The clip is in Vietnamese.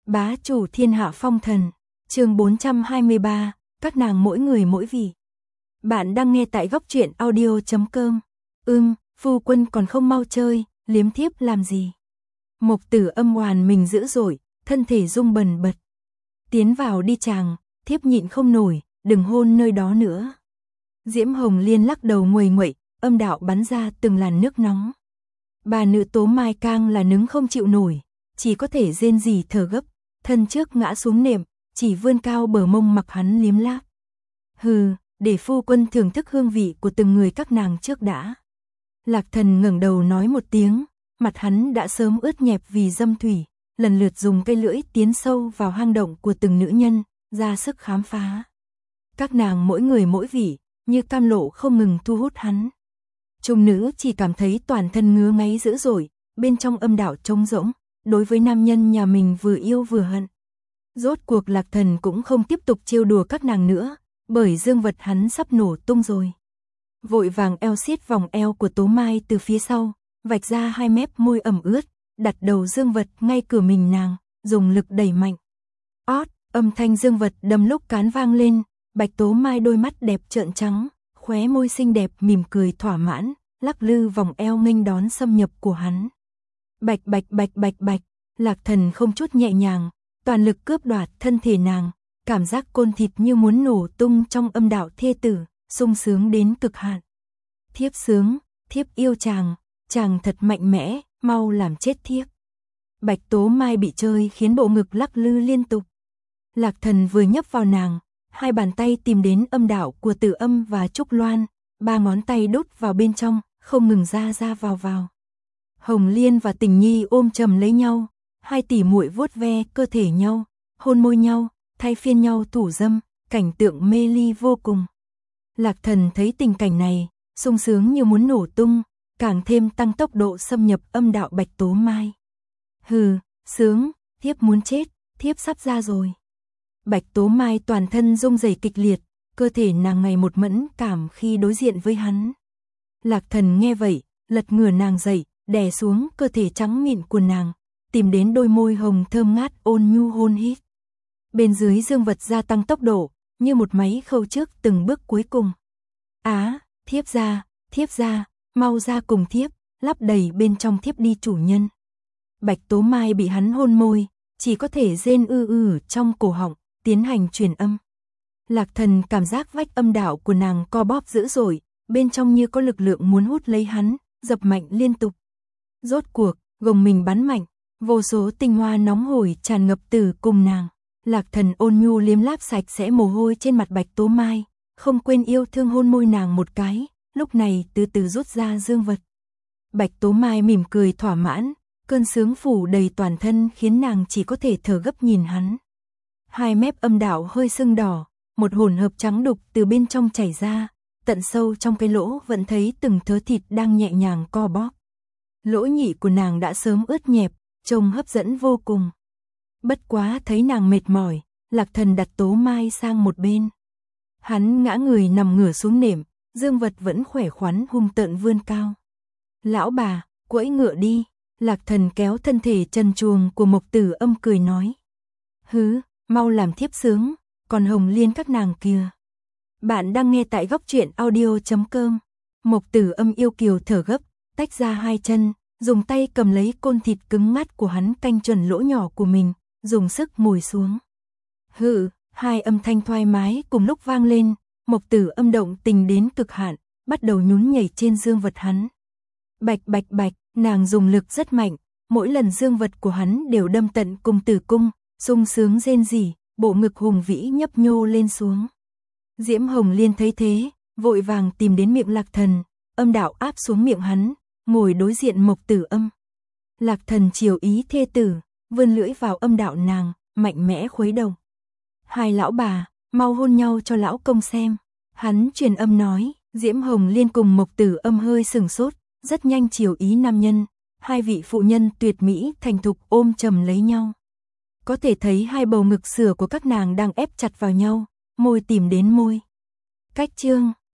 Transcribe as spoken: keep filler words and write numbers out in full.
Bá chủ thiên hạ phong thần, chương bốn trăm hai mươi ba, các nàng mỗi người mỗi vị. Bạn đang nghe tại góc truyện audio chấm com. Ưm, phu quân còn không mau chơi, liếm thiếp làm gì? Mộc Tử Âm hoàn mình dữ dội, thân thể rung bần bật. Tiến vào đi chàng, thiếp nhịn không nổi, đừng hôn nơi đó nữa. Diễm Hồng Liên lắc đầu nguầy nguậy, âm đạo bắn ra từng làn nước nóng. Bà nữ Tố Mai càng là nứng không chịu nổi, chỉ có thể rên rỉ thở gấp, thân trước ngã xuống nệm, chỉ vươn cao bờ mông mặc hắn liếm láp. Hừ, để phu quân thưởng thức hương vị của từng người các nàng trước đã. Lạc Thần ngẩng đầu nói một tiếng, mặt hắn đã sớm ướt nhẹp vì dâm thủy, lần lượt dùng cây lưỡi tiến sâu vào hang động của từng nữ nhân, ra sức khám phá. Các nàng mỗi người mỗi vị, như cam lộ không ngừng thu hút hắn. Trung nữ chỉ cảm thấy toàn thân ngứa ngáy dữ dội, bên trong âm đạo trống rỗng, đối với nam nhân nhà mình vừa yêu vừa hận. Rốt cuộc Lạc Thần cũng không tiếp tục trêu đùa các nàng nữa, bởi dương vật hắn sắp nổ tung rồi. Vội vàng eo siết vòng eo của Tố Mai từ phía sau, vạch ra hai mép môi ẩm ướt, đặt đầu dương vật ngay cửa mình nàng, dùng lực đẩy mạnh. Ót, âm thanh dương vật đâm lúc cán vang lên, Bạch Tố Mai đôi mắt đẹp trợn trắng, khóe môi xinh đẹp mỉm cười thỏa mãn, lắc lư vòng eo nghênh đón xâm nhập của hắn. Bạch bạch bạch bạch bạch, Lạc Thần không chút nhẹ nhàng, toàn lực cướp đoạt thân thể nàng, cảm giác côn thịt như muốn nổ tung trong âm đạo thê tử, sung sướng đến cực hạn. Thiếp sướng, thiếp yêu chàng, chàng thật mạnh mẽ, mau làm chết thiếp. Bạch Tố Mai bị chơi khiến bộ ngực lắc lư liên tục. Lạc Thần vừa nhấp vào nàng, hai bàn tay tìm đến âm đạo của Tử Âm và Trúc Loan, ba ngón tay đút vào bên trong, không ngừng ra ra vào vào. Hồng Liên và Tình Nhi ôm chầm lấy nhau, hai tỷ muội vuốt ve cơ thể nhau, hôn môi nhau, thay phiên nhau thủ dâm, cảnh tượng mê ly vô cùng. Lạc Thần thấy tình cảnh này, sung sướng như muốn nổ tung, càng thêm tăng tốc độ xâm nhập âm đạo Bạch Tố Mai. Hừ, sướng, thiếp muốn chết, thiếp sắp ra rồi. Bạch Tố Mai toàn thân rung rẩy kịch liệt, cơ thể nàng ngày một mẫn cảm khi đối diện với hắn. Lạc Thần nghe vậy, lật ngửa nàng dậy, đè xuống cơ thể trắng mịn của nàng, tìm đến đôi môi hồng thơm ngát ôn nhu hôn hít. Bên dưới dương vật gia tăng tốc độ, như một máy khâu trước từng bước cuối cùng. Á, thiếp ra, thiếp ra, mau ra cùng thiếp, lắp đầy bên trong thiếp đi chủ nhân. Bạch Tố Mai bị hắn hôn môi, chỉ có thể rên ư ư trong cổ họng, tiến hành truyền âm. Lạc Thần cảm giác vách âm đạo của nàng co bóp dữ dội, bên trong như có lực lượng muốn hút lấy hắn, dập mạnh liên tục. Rốt cuộc, gồng mình bắn mạnh, vô số tinh hoa nóng hổi tràn ngập từ cùng nàng. Lạc Thần ôn nhu liếm láp sạch sẽ mồ hôi trên mặt Bạch Tố Mai, không quên yêu thương hôn môi nàng một cái, lúc này từ từ rút ra dương vật. Bạch Tố Mai mỉm cười thỏa mãn, cơn sướng phủ đầy toàn thân khiến nàng chỉ có thể thở gấp nhìn hắn. Hai mép âm đạo hơi sưng đỏ, một hỗn hợp trắng đục từ bên trong chảy ra, tận sâu trong cái lỗ vẫn thấy từng thớ thịt đang nhẹ nhàng co bóp. Lỗ nhị của nàng đã sớm ướt nhẹp, trông hấp dẫn vô cùng. Bất quá thấy nàng mệt mỏi, Lạc Thần đặt Tố Mai sang một bên. Hắn ngã người nằm ngửa xuống nệm, dương vật vẫn khỏe khoắn hung tợn vươn cao. Lão bà, quẫy ngựa đi. Lạc Thần kéo thân thể trần truồng của Mộc Tử Âm cười nói. Hứ, mau làm thiếp sướng, còn Hồng Liên các nàng kìa. Bạn đang nghe tại góc truyện audio chấm com. Mộc Tử Âm yêu kiều thở gấp, tách ra hai chân, dùng tay cầm lấy côn thịt cứng ngắt của hắn canh chuẩn lỗ nhỏ của mình, dùng sức mồi xuống. Hự, hai âm thanh thoải mái cùng lúc vang lên, Mộc Tử Âm động tình đến cực hạn, bắt đầu nhún nhảy trên dương vật hắn. Bạch bạch bạch, nàng dùng lực rất mạnh, mỗi lần dương vật của hắn đều đâm tận cùng tử cung, sung sướng rên rỉ, bộ ngực hùng vĩ nhấp nhô lên xuống. Diễm Hồng Liên thấy thế, vội vàng tìm đến miệng Lạc Thần, âm đạo áp xuống miệng hắn, ngồi đối diện Mộc Tử Âm. Lạc Thần chiều ý thê tử, vươn lưỡi vào âm đạo nàng, mạnh mẽ khuấy đầu. Hai lão bà, mau hôn nhau cho lão công xem. Hắn truyền âm nói, Diễm Hồng Liên cùng Mộc Tử Âm hơi sừng sốt, rất nhanh chiều ý nam nhân. Hai vị phụ nhân tuyệt mỹ thành thục ôm chầm lấy nhau. Có thể thấy hai bầu ngực sữa của các nàng đang ép chặt vào nhau, môi tìm đến môi. Cách chương